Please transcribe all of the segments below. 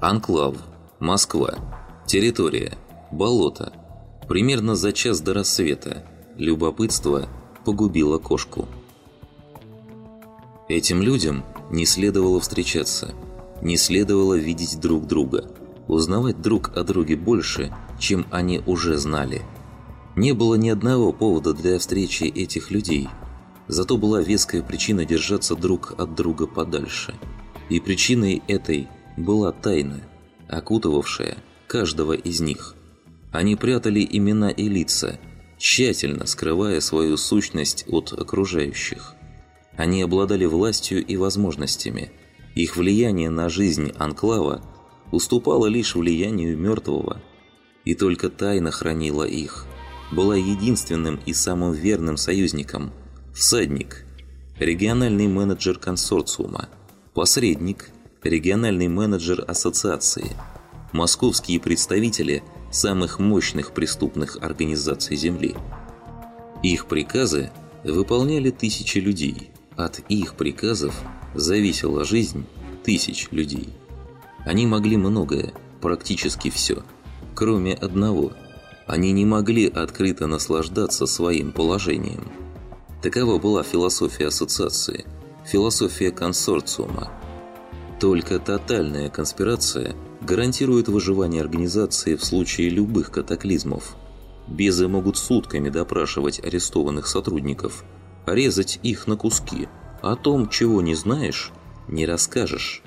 Анклав. Москва. Территория. Болото. Примерно за час до рассвета. Любопытство погубило кошку. Этим людям не следовало встречаться, не следовало видеть друг друга, узнавать друг о друге больше, чем они уже знали. Не было ни одного повода для встречи этих людей, зато была веская причина держаться друг от друга подальше. И причиной этой была тайна, окутывавшая каждого из них. Они прятали имена и лица, тщательно скрывая свою сущность от окружающих. Они обладали властью и возможностями. Их влияние на жизнь анклава уступало лишь влиянию мертвого. И только тайна хранила их. Была единственным и самым верным союзником. Всадник – региональный менеджер консорциума. Посредник – региональный менеджер ассоциации. Московские представители самых мощных преступных организаций Земли. Их приказы выполняли тысячи людей. От их приказов зависела жизнь тысяч людей. Они могли многое, практически все, кроме одного. Они не могли открыто наслаждаться своим положением. Такова была философия ассоциации, философия консорциума. Только тотальная конспирация гарантирует выживание организации в случае любых катаклизмов. Безы могут сутками допрашивать арестованных сотрудников, резать их на куски. О том, чего не знаешь, не расскажешь.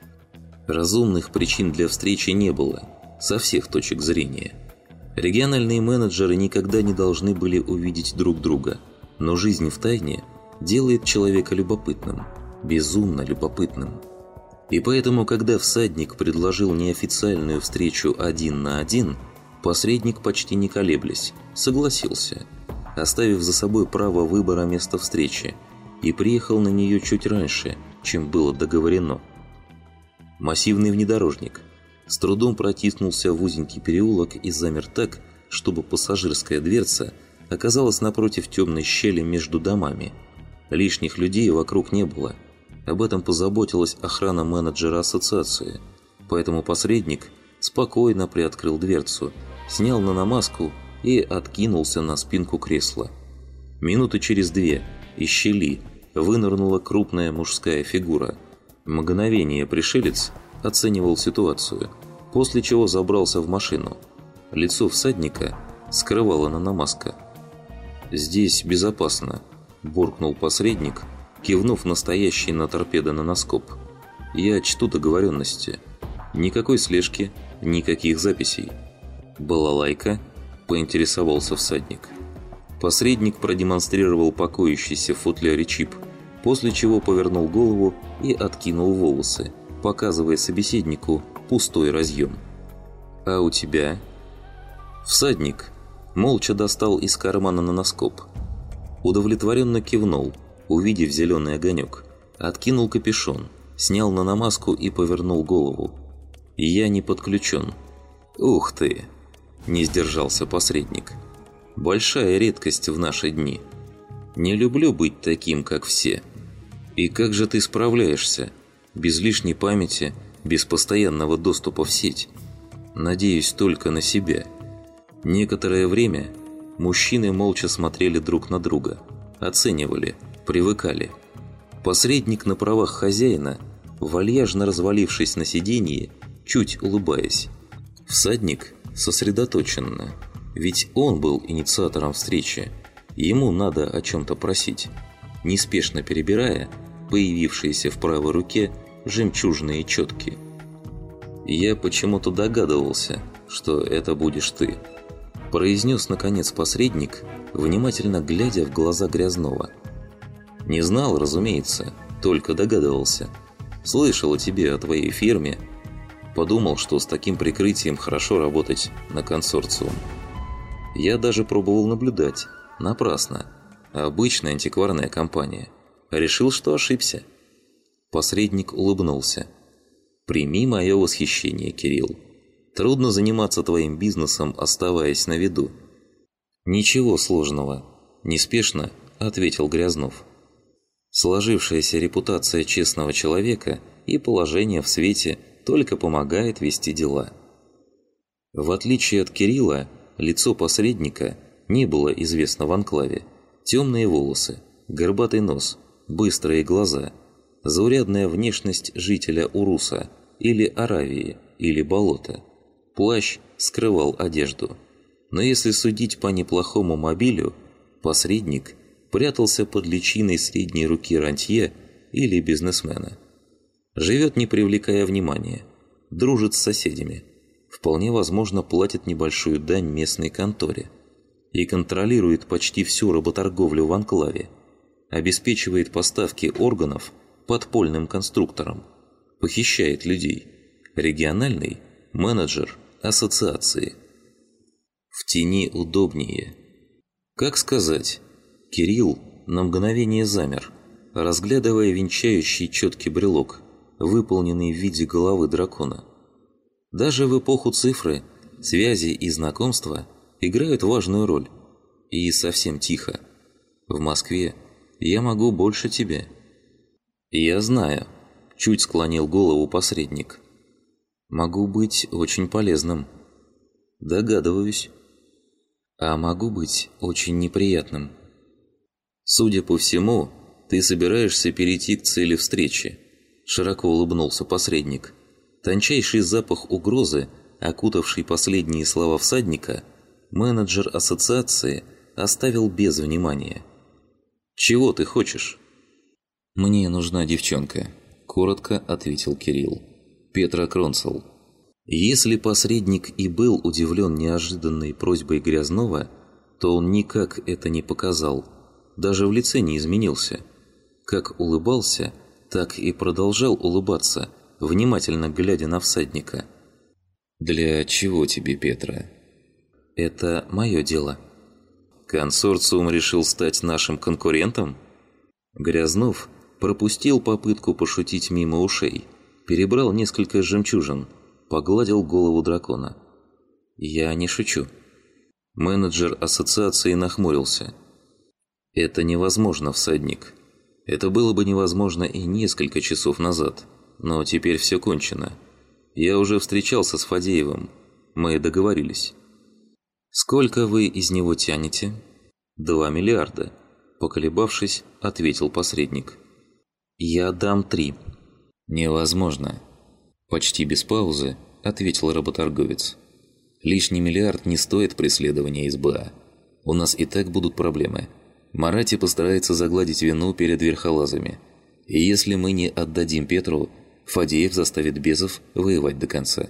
Разумных причин для встречи не было, со всех точек зрения. Региональные менеджеры никогда не должны были увидеть друг друга, но жизнь в тайне делает человека любопытным, безумно любопытным. И поэтому, когда всадник предложил неофициальную встречу 1 на 1, посредник, почти не колеблясь, согласился, оставив за собой право выбора места встречи, и приехал на нее чуть раньше, чем было договорено. Массивный внедорожник с трудом протиснулся в узенький переулок и замер так, чтобы пассажирская дверца оказалась напротив темной щели между домами. Лишних людей вокруг не было. Об этом позаботилась охрана менеджера ассоциации, поэтому посредник спокойно приоткрыл дверцу, снял наномаску и откинулся на спинку кресла. Минуты через 2 из щели вынырнула крупная мужская фигура. Мгновение пришелец оценивал ситуацию, после чего забрался в машину. Лицо всадника скрывала наномаска. «Здесь безопасно», – буркнул посредник, кивнув настоящий на торпедо наноскоп. «Я чту договоренности. Никакой слежки, никаких записей». «Балалайка?» – поинтересовался всадник. Посредник продемонстрировал покоящийся в футляре чип, после чего повернул голову и откинул волосы, показывая собеседнику пустой разъем. «А у тебя?» Всадник молча достал из кармана наноскоп. Удовлетворенно кивнул, увидев зеленый огонек, откинул капюшон, снял наномаску и повернул голову. «Я не подключен». «Ух ты!» – не сдержался посредник. «Большая редкость в наши дни. Не люблю быть таким, как все. И как же ты справляешься? Без лишней памяти, без постоянного доступа в сеть. Надеюсь только на себя». Некоторое время мужчины молча смотрели друг на друга, оценивали, привыкали. Посредник на правах хозяина, вальяжно развалившись на сиденье, чуть улыбаясь. Всадник сосредоточенно, ведь он был инициатором встречи. Ему надо о чем-то просить, неспешно перебирая появившиеся в правой руке жемчужные четки. «Я почему-то догадывался, что это будешь ты», – произнес наконец посредник, внимательно глядя в глаза Грязнова. «Не знал, разумеется, только догадывался. Слышал о тебе, о твоей фирме. Подумал, что с таким прикрытием хорошо работать на консорциум. Я даже пробовал наблюдать. Напрасно. Обычная антикварная компания. Решил, что ошибся». Посредник улыбнулся. «Прими мое восхищение, Кирилл. Трудно заниматься твоим бизнесом, оставаясь на виду». «Ничего сложного», – неспешно ответил Грязнов. «Сложившаяся репутация честного человека и положение в свете только помогает вести дела. В отличие от Кирилла, лицо посредника не было известно в анклаве. Темные волосы, горбатый нос, быстрые глаза, заурядная внешность жителя Уруса или Аравии, или болота. Плащ скрывал одежду. Но если судить по неплохому мобилю, посредник прятался под личиной средней руки рантье или бизнесмена. Живет, не привлекая внимания, дружит с соседями, вполне возможно платит небольшую дань местной конторе и контролирует почти всю работорговлю в анклаве, обеспечивает поставки органов подпольным конструкторам, похищает людей, региональный менеджер ассоциации. В тени удобнее. Как сказать, Кирилл на мгновение замер, разглядывая венчающий четкий брелок, выполненный в виде головы дракона. Даже в эпоху цифры связи и знакомства играют важную роль. И совсем тихо. В Москве я могу больше тебя. Я знаю, чуть склонил голову посредник. Могу быть очень полезным. Догадываюсь. А могу быть очень неприятным. Судя по всему, ты собираешься перейти к цели встречи. Широко улыбнулся посредник. Тончайший запах угрозы, окутавший последние слова всадника, менеджер ассоциации оставил без внимания. «Чего ты хочешь?» «Мне нужна девчонка», – коротко ответил Кирилл. «Петра Кронцел». Если посредник и был удивлен неожиданной просьбой Грязнова, то он никак это не показал, даже в лице не изменился. Как улыбался, так и продолжал улыбаться, внимательно глядя на всадника. «Для чего тебе, Петра?» «Это мое дело». «Консорциум решил стать нашим конкурентом?» Грязнов пропустил попытку пошутить мимо ушей, перебрал несколько жемчужин, погладил голову дракона. «Я не шучу». Менеджер ассоциации нахмурился. «Это невозможно, всадник. Это было бы невозможно и несколько часов назад, но теперь все кончено. Я уже встречался с Фадеевым. Мы договорились». «Сколько вы из него тянете?» 2 миллиарда», – поколебавшись, ответил посредник. «Я дам 3». «Невозможно». Почти без паузы ответил работорговец. «Лишний миллиард не стоит преследования СБА. У нас и так будут проблемы. Марати постарается загладить вину перед верхолазами. И если мы не отдадим Петру, Фадеев заставит Безов воевать до конца».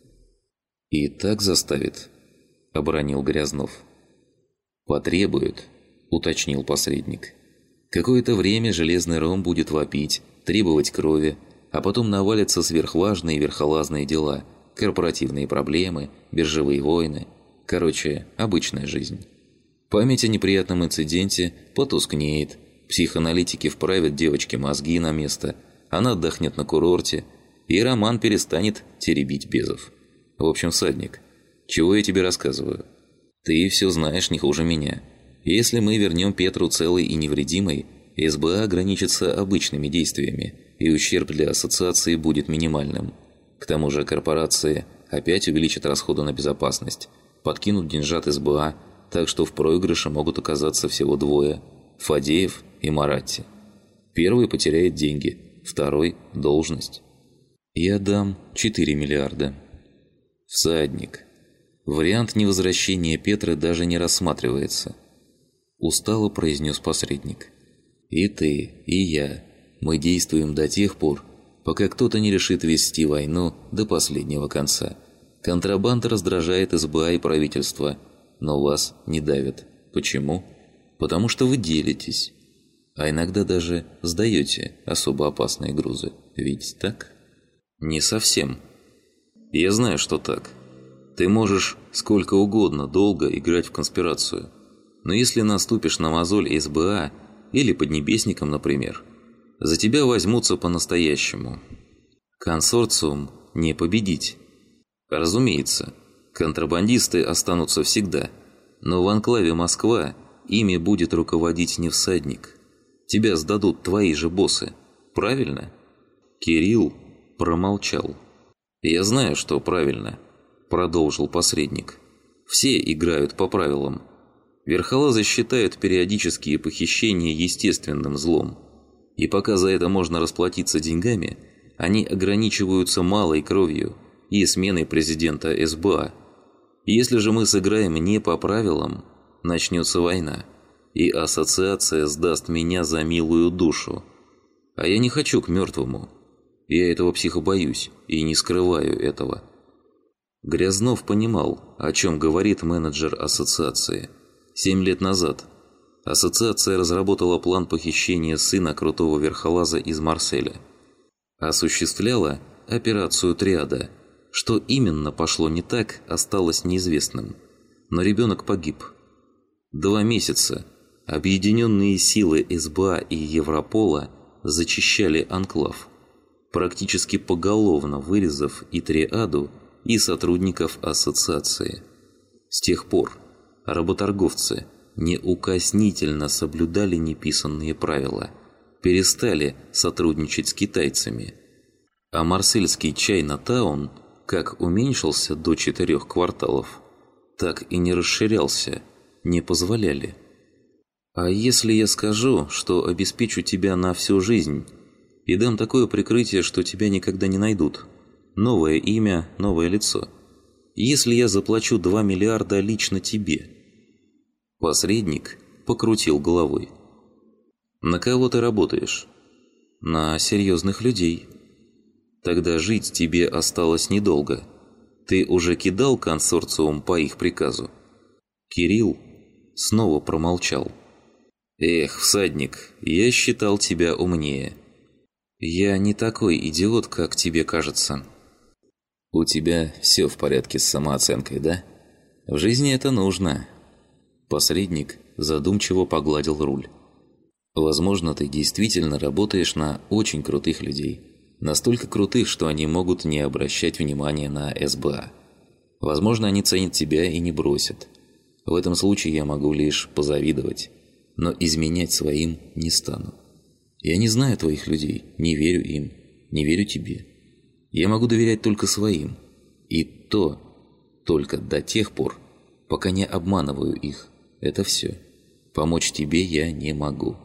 «И так заставит», – оборонил Грязнов. «Потребует», – уточнил посредник. «Какое-то время Железный Ром будет вопить, требовать крови, а потом навалятся сверхважные верхолазные дела, корпоративные проблемы, биржевые войны. Короче, обычная жизнь. Память о неприятном инциденте потускнеет, психоаналитики вправят девочке мозги на место, она отдохнет на курорте, и Роман перестанет теребить Безов. В общем, всадник, чего я тебе рассказываю? Ты все знаешь не хуже меня. Если мы вернем Петру целой и невредимой, СБА ограничится обычными действиями, и ущерб для ассоциации будет минимальным. К тому же корпорации опять увеличат расходы на безопасность, подкинут деньжат СБА, так что в проигрыше могут оказаться всего 2 – Фадеев и Маратти. Первый потеряет деньги, второй – должность. Я дам 4 миллиарда. Всадник. Вариант невозвращения Петры даже не рассматривается. Устало произнес посредник. И ты, и я. Мы действуем до тех пор, пока кто-то не решит вести войну до последнего конца. Контрабанда раздражает СБА и правительство, но вас не давят. Почему? Потому что вы делитесь. А иногда даже сдаете особо опасные грузы. Ведь так? Не совсем. Я знаю, что так. Ты можешь сколько угодно долго играть в конспирацию. Но если наступишь на мозоль СБА или Поднебесником, например, за тебя возьмутся по-настоящему. Консорциум не победить. Разумеется, контрабандисты останутся всегда, но в анклаве Москва ими будет руководить не всадник. Тебя сдадут твои же боссы, правильно? Кирилл промолчал. «Я знаю, что правильно», – продолжил посредник. «Все играют по правилам. Верхолазы считают периодические похищения естественным злом. И пока за это можно расплатиться деньгами, они ограничиваются малой кровью и сменой президента СБА. Если же мы сыграем не по правилам, начнется война, и ассоциация сдаст меня за милую душу. А я не хочу к мертвому. Я этого психа боюсь и не скрываю этого». Грязнов понимал, о чем говорит менеджер ассоциации. 7 лет назад ассоциация разработала план похищения сына крутого верхолаза из Марселя. Осуществляла операцию «Триада». Что именно пошло не так, осталось неизвестным. Но ребенок погиб. 2 месяца объединенные силы СБА и Европола зачищали анклав, практически поголовно вырезав и «Триаду», и сотрудников ассоциации. С тех пор работорговцы неукоснительно соблюдали неписанные правила, перестали сотрудничать с китайцами. А марсельский Чайна-таун как уменьшился до 4 кварталов, так и не расширялся, не позволяли. «А если я скажу, что обеспечу тебя на всю жизнь и дам такое прикрытие, что тебя никогда не найдут? Новое имя, новое лицо. Если я заплачу 2 миллиарда лично тебе?» Посредник покрутил головой. «На кого ты работаешь?» «На серьезных людей». «Тогда жить тебе осталось недолго. Ты уже кидал консорциум по их приказу?» Кирилл снова промолчал. «Эх, всадник, я считал тебя умнее». «Я не такой идиот, как тебе кажется». «У тебя все в порядке с самооценкой, да? В жизни это нужно». Посредник задумчиво погладил руль. «Возможно, ты действительно работаешь на очень крутых людей. Настолько крутых, что они могут не обращать внимания на СБА. Возможно, они ценят тебя и не бросят. В этом случае я могу лишь позавидовать, но изменять своим не стану. Я не знаю твоих людей, не верю им, не верю тебе. Я могу доверять только своим. И то только до тех пор, пока не обманываю их. Это все. Помочь тебе я не могу».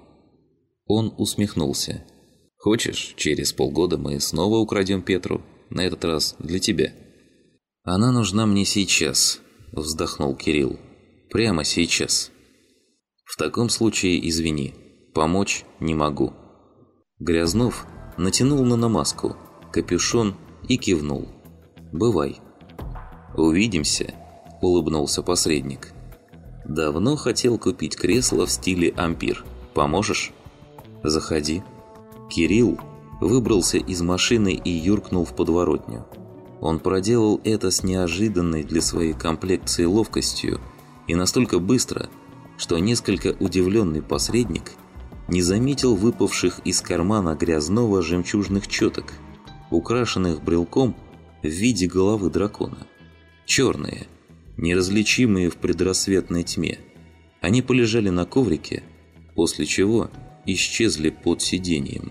Он усмехнулся. «Хочешь, через полгода мы снова украдем Петру? На этот раз для тебя». «Она нужна мне сейчас», – вздохнул Кирилл. «Прямо сейчас». «В таком случае извини, помочь не могу». Грязнов натянул на маску капюшон и кивнул. «Бывай». «Увидимся», – улыбнулся посредник. «Давно хотел купить кресло в стиле ампир. Поможешь?» «Заходи». Кирилл выбрался из машины и юркнул в подворотню. Он проделал это с неожиданной для своей комплекции ловкостью и настолько быстро, что несколько удивленный посредник не заметил выпавших из кармана Грязнова жемчужных четок, украшенных брелком в виде головы дракона. Черные, неразличимые в предрассветной тьме. Они полежали на коврике, после чего исчезли под сиденьем.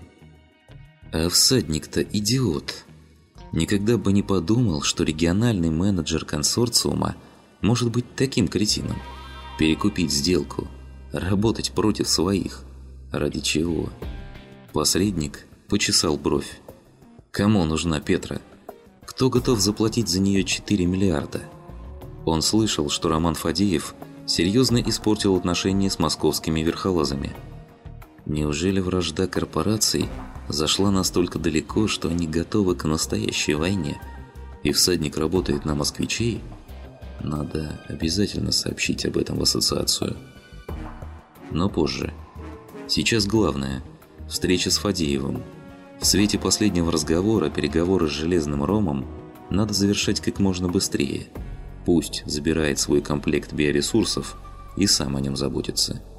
А всадник-то идиот. Никогда бы не подумал, что региональный менеджер консорциума может быть таким кретином. Перекупить сделку, работать против своих. Ради чего? Посредник почесал бровь. Кому нужна Петра? Кто готов заплатить за нее 4 миллиарда? Он слышал, что Роман Фадеев серьезно испортил отношения с московскими верхолазами. Неужели вражда корпораций зашла настолько далеко, что они готовы к настоящей войне, и всадник работает на москвичей? Надо обязательно сообщить об этом в ассоциацию. Но позже. Сейчас главное – встреча с Фадеевым. В свете последнего разговора переговоры с Железным Ромом надо завершать как можно быстрее. Пусть забирает свой комплект биоресурсов и сам о нем заботится.